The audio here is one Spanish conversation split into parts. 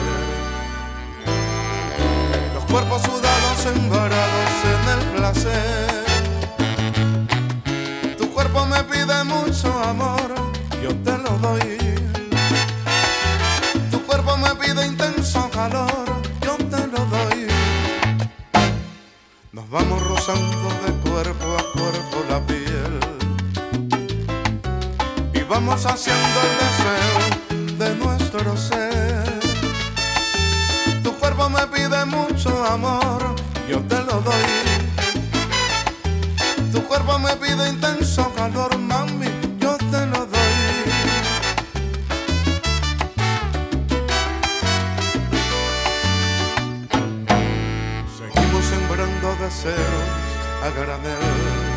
Los cuerpos sudados embarados en el placer. Tu cuerpo me pide mucho amor, yo te lo doy. Tu cuerpo me pide intenso calor, yo te lo doy. Nos vamos rozando de cuerpo a cuerpo la piel y vamos haciendo el deseo de nuestro ser. Tu cuerpo me pide mucho amor, yo te lo doy. Tu cuerpo me pide intenso calor, mami, yo te lo doy. Seguimos sembrando deseos a granel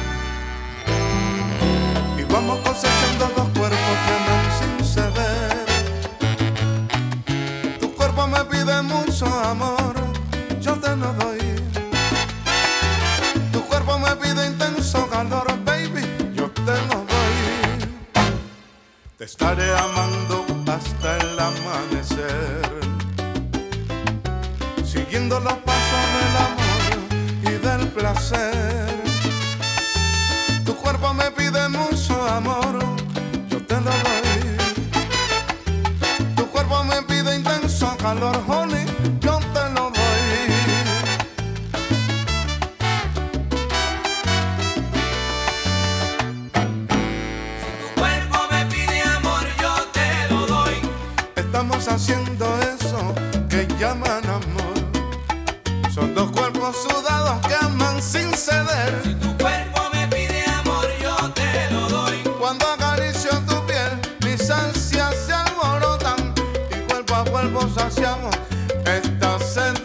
y vamos cosechando los cuerpos que aman sin ceder. Tu cuerpo me pide mucho amor, yo te lo doy. Tu cuerpo me pide intenso calor, baby, yo te lo doy. Te estaré amando hasta el amanecer, siguiendo los pasos del amor y del placer. Tu cuerpo me pide mucho amor, yo te lo doy. Tu cuerpo me pide intenso calor, honey, yo te lo doy. Si tu cuerpo me pide amor, yo te lo doy. Estamos haciendo eso que llaman amor. Son dos cuerpos sudados que aman sin ceder. Si tu cuerpo me pide amor, yo te lo doy. Cuando acaricio tu piel, mis ansias se alborotan y cuerpo a cuerpo saciamos esta sed